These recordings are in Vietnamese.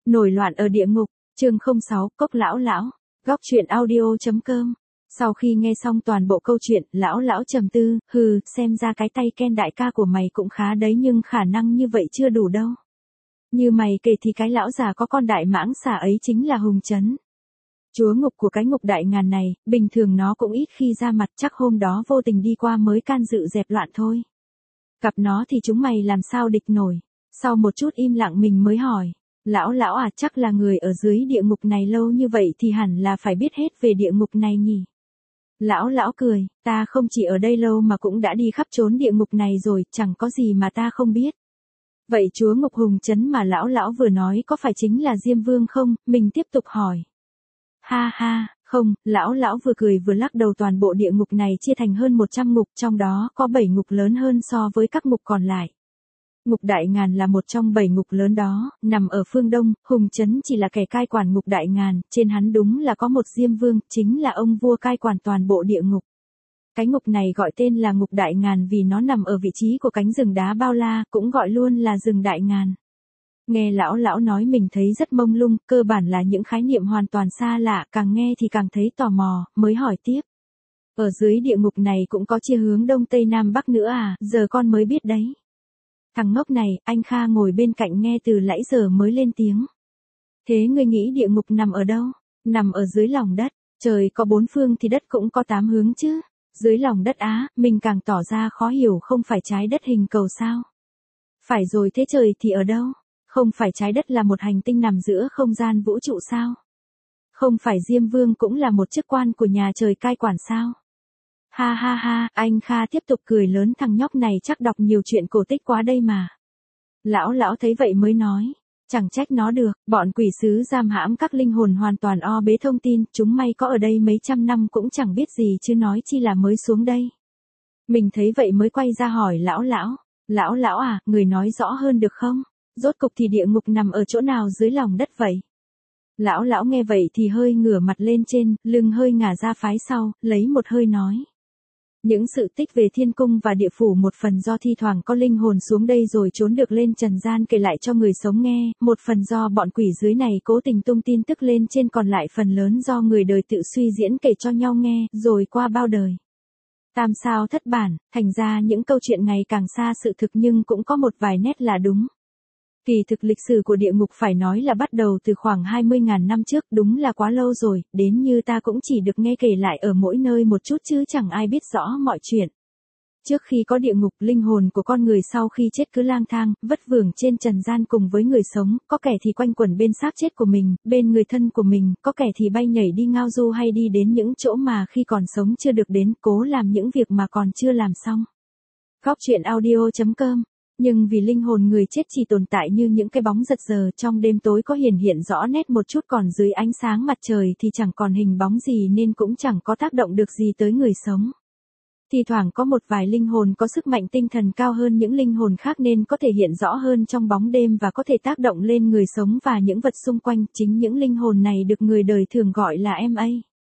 Nổi loạn ở địa ngục, chương 06, Cốc Lão Lão, Góc Chuyện Audio.com. Sau khi nghe xong toàn bộ câu chuyện, Lão Lão trầm tư, xem ra cái tay Ken đại ca của mày cũng khá đấy nhưng khả năng như vậy chưa đủ đâu. Như mày kể thì cái lão già có con đại mãng xà ấy chính là Hùng Trấn. Chúa ngục của cái ngục đại ngàn này, bình thường nó cũng ít khi ra mặt, chắc hôm đó vô tình đi qua mới can dự dẹp loạn thôi. Gặp nó thì chúng mày làm sao địch nổi. Sau một chút im lặng mình mới hỏi. Lão Lão à, chắc là người ở dưới địa ngục này lâu như vậy thì hẳn là phải biết hết về địa ngục này nhỉ. Lão Lão cười, ta không chỉ ở đây lâu mà cũng đã đi khắp trốn địa ngục này rồi, chẳng có gì mà ta không biết. Vậy chúa ngục Hùng Trấn mà Lão Lão vừa nói có phải chính là Diêm Vương không? Mình tiếp tục hỏi. Ha ha, không, Lão Lão vừa cười vừa lắc đầu, toàn bộ địa ngục này chia thành hơn 100 ngục, trong đó có 7 ngục lớn hơn so với các ngục còn lại. Ngục Đại Ngàn là một trong 7 ngục lớn đó, nằm ở phương Đông, Hùng Trấn chỉ là kẻ cai quản ngục Đại Ngàn, trên hắn đúng là có một Diêm Vương, chính là ông vua cai quản toàn bộ địa ngục. Cái ngục này gọi tên là ngục Đại Ngàn vì nó nằm ở vị trí của cánh rừng đá bao la, cũng gọi luôn là rừng Đại Ngàn. Nghe Lão Lão nói mình thấy rất mông lung, cơ bản là những khái niệm hoàn toàn xa lạ, càng nghe thì càng thấy tò mò, mới hỏi tiếp. Ở dưới địa ngục này cũng có chia hướng Đông Tây Nam Bắc nữa à, giờ con mới biết đấy. Thằng ngốc này, anh Kha ngồi bên cạnh nghe từ nãy giờ mới lên tiếng. Thế ngươi nghĩ địa ngục nằm ở đâu? Nằm ở dưới lòng đất, trời có 4 phương thì đất cũng có 8 hướng chứ. Dưới lòng đất á, mình càng tỏ ra khó hiểu, không phải trái đất hình cầu sao? Phải rồi, thế trời thì ở đâu? Không phải trái đất là một hành tinh nằm giữa không gian vũ trụ sao? Không phải Diêm Vương cũng là một chức quan của nhà trời cai quản sao? Ha ha ha, anh Kha tiếp tục cười lớn, thằng nhóc này chắc đọc nhiều chuyện cổ tích quá đây mà. Lão Lão thấy vậy mới nói, chẳng trách nó được, bọn quỷ sứ giam hãm các linh hồn hoàn toàn o bế thông tin, chúng may có ở đây mấy trăm năm cũng chẳng biết gì chứ nói chi là mới xuống đây. Mình thấy vậy mới quay ra hỏi Lão Lão, Lão Lão à, người nói rõ hơn được không? Rốt cục thì địa ngục nằm ở chỗ nào dưới lòng đất vậy? Lão Lão nghe vậy thì hơi ngửa mặt lên trên, lưng hơi ngả ra phái sau, lấy một hơi nói. Những sự tích về thiên cung và địa phủ một phần do thi thoảng có linh hồn xuống đây rồi trốn được lên trần gian kể lại cho người sống nghe, một phần do bọn quỷ dưới này cố tình tung tin tức lên trên, còn lại phần lớn do người đời tự suy diễn kể cho nhau nghe, rồi qua bao đời. Tam sao thất bản, thành ra những câu chuyện ngày càng xa sự thực nhưng cũng có một vài nét là đúng. Kỳ thực lịch sử của địa ngục phải nói là bắt đầu từ khoảng 20.000 năm trước, đúng là quá lâu rồi, đến như ta cũng chỉ được nghe kể lại ở mỗi nơi một chút chứ chẳng ai biết rõ mọi chuyện. Trước khi có địa ngục, linh hồn của con người sau khi chết cứ lang thang, vất vưởng trên trần gian cùng với người sống, có kẻ thì quanh quẩn bên xác chết của mình, bên người thân của mình, có kẻ thì bay nhảy đi ngao du hay đi đến những chỗ mà khi còn sống chưa được đến, cố làm những việc mà còn chưa làm xong. Góc Chuyện Audio.com. Nhưng vì linh hồn người chết chỉ tồn tại như những cái bóng giật giờ trong đêm tối, có hiện rõ nét một chút, còn dưới ánh sáng mặt trời thì chẳng còn hình bóng gì nên cũng chẳng có tác động được gì tới người sống. Thì thoảng có một vài linh hồn có sức mạnh tinh thần cao hơn những linh hồn khác nên có thể hiện rõ hơn trong bóng đêm và có thể tác động lên người sống và những vật xung quanh, chính những linh hồn này được người đời thường gọi là MA.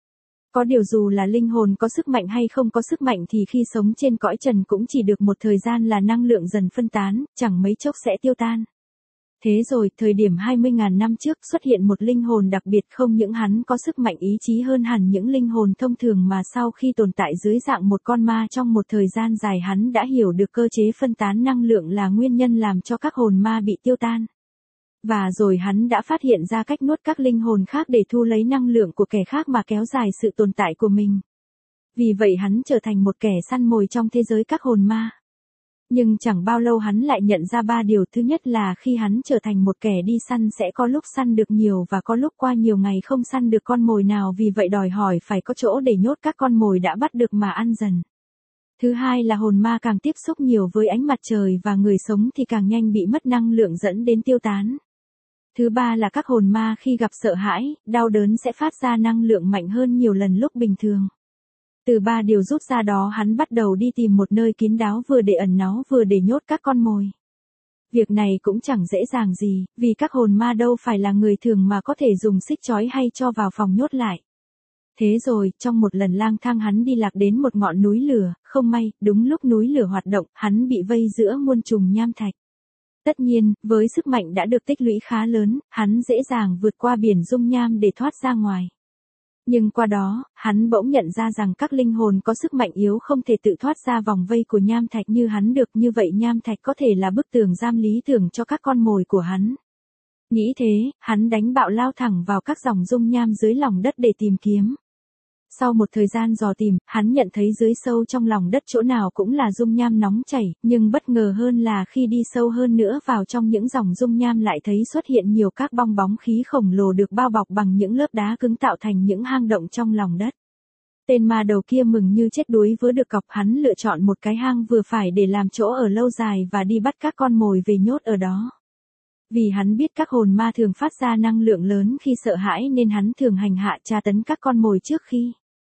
Có điều dù là linh hồn có sức mạnh hay không có sức mạnh thì khi sống trên cõi trần cũng chỉ được một thời gian là năng lượng dần phân tán, chẳng mấy chốc sẽ tiêu tan. Thế rồi, thời điểm 20.000 năm trước xuất hiện một linh hồn đặc biệt, không những hắn có sức mạnh ý chí hơn hẳn những linh hồn thông thường mà sau khi tồn tại dưới dạng một con ma trong một thời gian dài hắn đã hiểu được cơ chế phân tán năng lượng là nguyên nhân làm cho các hồn ma bị tiêu tan. Và rồi hắn đã phát hiện ra cách nuốt các linh hồn khác để thu lấy năng lượng của kẻ khác mà kéo dài sự tồn tại của mình. Vì vậy hắn trở thành một kẻ săn mồi trong thế giới các hồn ma. Nhưng chẳng bao lâu hắn lại nhận ra 3 điều. Thứ nhất là khi hắn trở thành một kẻ đi săn sẽ có lúc săn được nhiều và có lúc qua nhiều ngày không săn được con mồi nào, vì vậy đòi hỏi phải có chỗ để nhốt các con mồi đã bắt được mà ăn dần. Thứ hai là hồn ma càng tiếp xúc nhiều với ánh mặt trời và người sống thì càng nhanh bị mất năng lượng dẫn đến tiêu tán. Thứ ba là các hồn ma khi gặp sợ hãi, đau đớn sẽ phát ra năng lượng mạnh hơn nhiều lần lúc bình thường. Từ 3 điều rút ra đó hắn bắt đầu đi tìm một nơi kín đáo vừa để ẩn náu vừa để nhốt các con mồi. Việc này cũng chẳng dễ dàng gì, vì các hồn ma đâu phải là người thường mà có thể dùng xích trói hay cho vào phòng nhốt lại. Thế rồi, trong một lần lang thang hắn đi lạc đến một ngọn núi lửa, không may, đúng lúc núi lửa hoạt động, hắn bị vây giữa muôn trùng nham thạch. Tất nhiên, với sức mạnh đã được tích lũy khá lớn, hắn dễ dàng vượt qua biển dung nham để thoát ra ngoài. Nhưng qua đó, hắn bỗng nhận ra rằng các linh hồn có sức mạnh yếu không thể tự thoát ra vòng vây của nham thạch như hắn được, như vậy nham thạch có thể là bức tường giam lý tưởng cho các con mồi của hắn. Nghĩ thế, hắn đánh bạo lao thẳng vào các dòng dung nham dưới lòng đất để tìm kiếm. Sau một thời gian dò tìm, hắn nhận thấy dưới sâu trong lòng đất chỗ nào cũng là dung nham nóng chảy, nhưng bất ngờ hơn là khi đi sâu hơn nữa vào trong những dòng dung nham lại thấy xuất hiện nhiều các bong bóng khí khổng lồ được bao bọc bằng những lớp đá cứng tạo thành những hang động trong lòng đất. Tên ma đầu kia mừng như chết đuối với được cọc, hắn lựa chọn một cái hang vừa phải để làm chỗ ở lâu dài và đi bắt các con mồi về nhốt ở đó. Vì hắn biết các hồn ma thường phát ra năng lượng lớn khi sợ hãi nên hắn thường hành hạ tra tấn các con mồi trước khi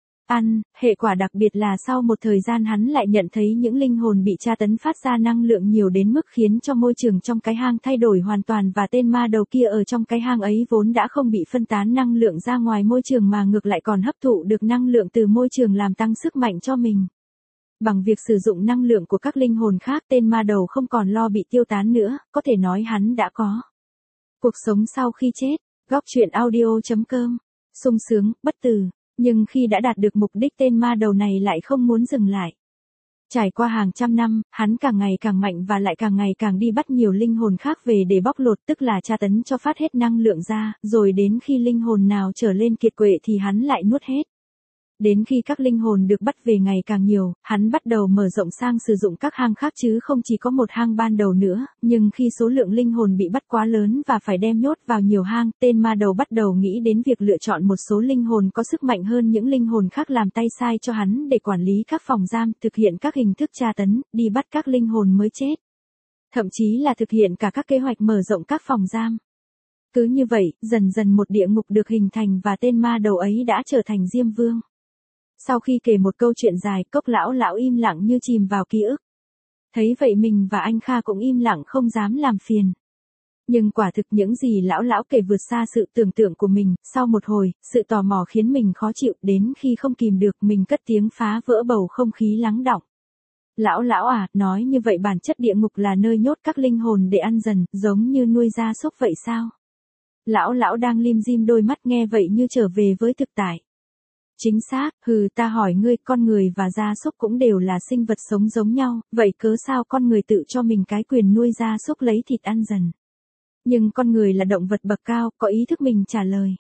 ăn, hệ quả đặc biệt là sau một thời gian hắn lại nhận thấy những linh hồn bị tra tấn phát ra năng lượng nhiều đến mức khiến cho môi trường trong cái hang thay đổi hoàn toàn, và tên ma đầu kia ở trong cái hang ấy vốn đã không bị phân tán năng lượng ra ngoài môi trường mà ngược lại còn hấp thụ được năng lượng từ môi trường làm tăng sức mạnh cho mình. Bằng việc sử dụng năng lượng của các linh hồn khác, tên ma đầu không còn lo bị tiêu tán nữa, có thể nói hắn đã có cuộc sống sau khi chết. Góc truyện audio.com. Sung sướng, bất tử. Nhưng khi đã đạt được mục đích, tên ma đầu này lại không muốn dừng lại. Trải qua hàng trăm năm, hắn càng ngày càng mạnh và lại càng ngày càng đi bắt nhiều linh hồn khác về để bóc lột, tức là tra tấn cho phát hết năng lượng ra, rồi đến khi linh hồn nào trở lên kiệt quệ thì hắn lại nuốt hết. Đến khi các linh hồn được bắt về ngày càng nhiều, hắn bắt đầu mở rộng sang sử dụng các hang khác chứ không chỉ có một hang ban đầu nữa, nhưng khi số lượng linh hồn bị bắt quá lớn và phải đem nhốt vào nhiều hang, tên ma đầu bắt đầu nghĩ đến việc lựa chọn một số linh hồn có sức mạnh hơn những linh hồn khác làm tay sai cho hắn để quản lý các phòng giam, thực hiện các hình thức tra tấn, đi bắt các linh hồn mới chết. Thậm chí là thực hiện cả các kế hoạch mở rộng các phòng giam. Cứ như vậy, dần dần một địa ngục được hình thành và tên ma đầu ấy đã trở thành Diêm Vương. Sau khi kể một câu chuyện dài, Cốc lão lão im lặng như chìm vào ký ức. Thấy vậy mình và anh Kha cũng im lặng không dám làm phiền. Nhưng quả thực những gì lão lão kể vượt xa sự tưởng tượng của mình. Sau một hồi, sự tò mò khiến mình khó chịu, đến khi không kìm được mình cất tiếng phá vỡ bầu không khí lắng đọng. Lão lão à, nói như vậy bản chất địa ngục là nơi nhốt các linh hồn để ăn dần, giống như nuôi gia súc vậy sao? Lão lão đang lim dim đôi mắt nghe vậy như trở về với thực tại. Chính xác, ta hỏi ngươi, con người và gia súc cũng đều là sinh vật sống giống nhau, vậy cớ sao con người tự cho mình cái quyền nuôi gia súc lấy thịt ăn dần? Nhưng con người là động vật bậc cao, có ý thức mình trả lời.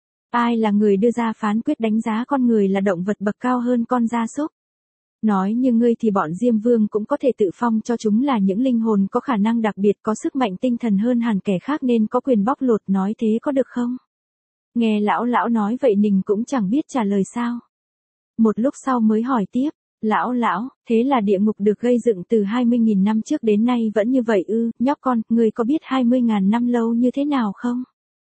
Ai là người đưa ra phán quyết đánh giá con người là động vật bậc cao hơn con gia súc? Nói như ngươi thì bọn Diêm Vương cũng có thể tự phong cho chúng là những linh hồn có khả năng đặc biệt, có sức mạnh tinh thần hơn hẳn kẻ khác nên có quyền bóc lột, nói thế có được không? Nghe lão lão nói vậy Nình cũng chẳng biết trả lời sao. Một lúc sau mới hỏi tiếp, lão lão, thế là địa ngục được gây dựng từ 20.000 năm trước đến nay vẫn như vậy ư? Nhóc con, ngươi có biết 20.000 năm lâu như thế nào không?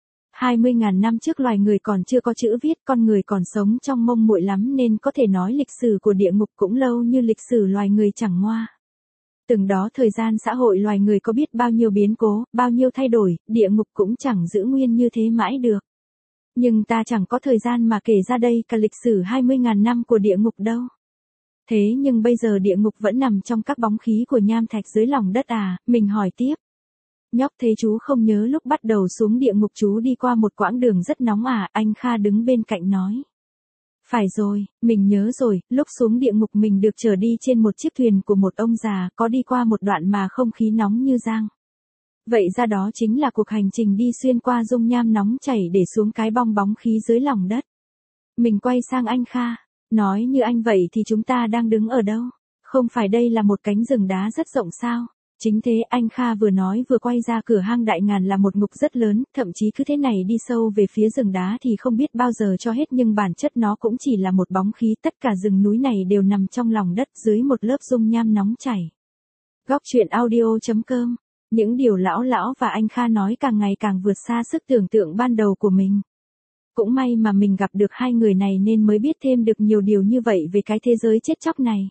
20.000 năm trước loài người còn chưa có chữ viết, con người còn sống trong mông muội lắm nên có thể nói lịch sử của địa ngục cũng lâu như lịch sử loài người chẳng ngoa. Từng đó thời gian xã hội loài người có biết bao nhiêu biến cố, bao nhiêu thay đổi, địa ngục cũng chẳng giữ nguyên như thế mãi được. Nhưng ta chẳng có thời gian mà kể ra đây cả lịch sử 20.000 năm của địa ngục đâu. Thế nhưng bây giờ địa ngục vẫn nằm trong các bóng khí của nham thạch dưới lòng đất à? Mình hỏi tiếp. Nhóc thế chú không nhớ lúc bắt đầu xuống địa ngục chú đi qua một quãng đường rất nóng à? Anh Kha đứng bên cạnh nói. Phải rồi, mình nhớ rồi, lúc xuống địa ngục mình được chở đi trên một chiếc thuyền của một ông già, có đi qua một đoạn mà không khí nóng như giang. Vậy ra đó chính là cuộc hành trình đi xuyên qua dung nham nóng chảy để xuống cái bong bóng khí dưới lòng đất. Mình quay sang anh Kha, nói như anh vậy thì chúng ta đang đứng ở đâu? Không phải đây là một cánh rừng đá rất rộng sao? Chính thế, anh Kha vừa nói vừa quay ra cửa hang đại ngàn là một ngục rất lớn, thậm chí cứ thế này đi sâu về phía rừng đá thì không biết bao giờ cho hết, nhưng bản chất nó cũng chỉ là một bóng khí, tất cả rừng núi này đều nằm trong lòng đất dưới một lớp dung nham nóng chảy. Góc truyện audio.com. Những điều lão lão và anh Kha nói càng ngày càng vượt xa sức tưởng tượng ban đầu của mình. Cũng may mà mình gặp được hai người này nên mới biết thêm được nhiều điều như vậy về cái thế giới chết chóc này.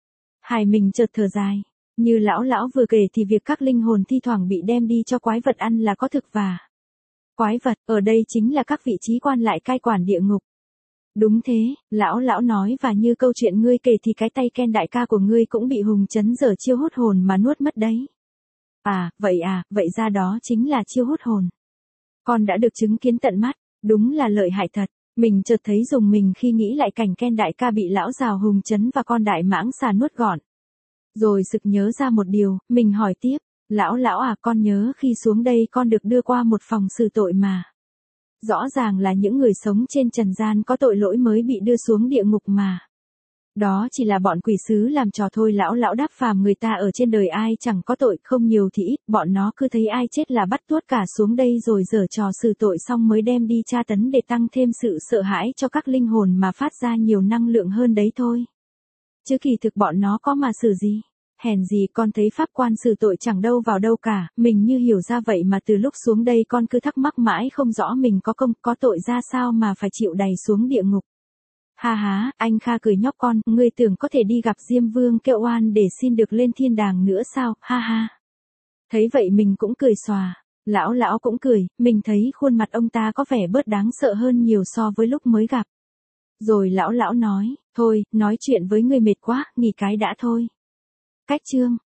Hải mình chợt thở dài. Như lão lão vừa kể thì việc các linh hồn thi thoảng bị đem đi cho quái vật ăn là có thực và. Quái vật, ở đây chính là các vị trí quan lại cai quản địa ngục. Đúng thế, lão lão nói, và như câu chuyện ngươi kể thì cái tay Ken đại ca của ngươi cũng bị Hùng Chấn giở chiêu hút hồn mà nuốt mất đấy. Vậy ra đó chính là chiêu hút hồn. Con đã được chứng kiến tận mắt, đúng là lợi hại thật. Mình chợt thấy rùng mình khi nghĩ lại cảnh Ken đại ca bị lão giào hùng chấn và con đại mãng xà nuốt gọn. Rồi sực nhớ ra một điều, mình hỏi tiếp, lão con nhớ khi xuống đây con được đưa qua một phòng xử tội mà. Rõ ràng là những người sống trên trần gian có tội lỗi mới bị đưa xuống địa ngục mà. Đó chỉ là bọn quỷ sứ làm trò thôi. Lão đáp, phàm người ta ở trên đời ai chẳng có tội, không nhiều thì ít, bọn nó cứ thấy ai chết là bắt tuốt cả xuống đây rồi giở trò xử tội xong mới đem đi tra tấn để tăng thêm sự sợ hãi cho các linh hồn mà phát ra nhiều năng lượng hơn đấy thôi. Chứ kỳ thực bọn nó có mà xử gì. Hèn gì con thấy pháp quan xử tội chẳng đâu vào đâu cả, mình như hiểu ra vậy mà từ lúc xuống đây con cứ thắc mắc mãi không rõ mình có công, có tội ra sao mà phải chịu đày xuống địa ngục. Ha, anh Kha cười nhóc con, ngươi tưởng có thể đi gặp Diêm Vương kêu oan để xin được lên thiên đàng nữa sao, ha. Thấy vậy mình cũng cười xòa, lão cũng cười, mình thấy khuôn mặt ông ta có vẻ bớt đáng sợ hơn nhiều so với lúc mới gặp. Rồi lão nói, thôi, nói chuyện với ngươi mệt quá, nghỉ cái đã thôi. Cách chương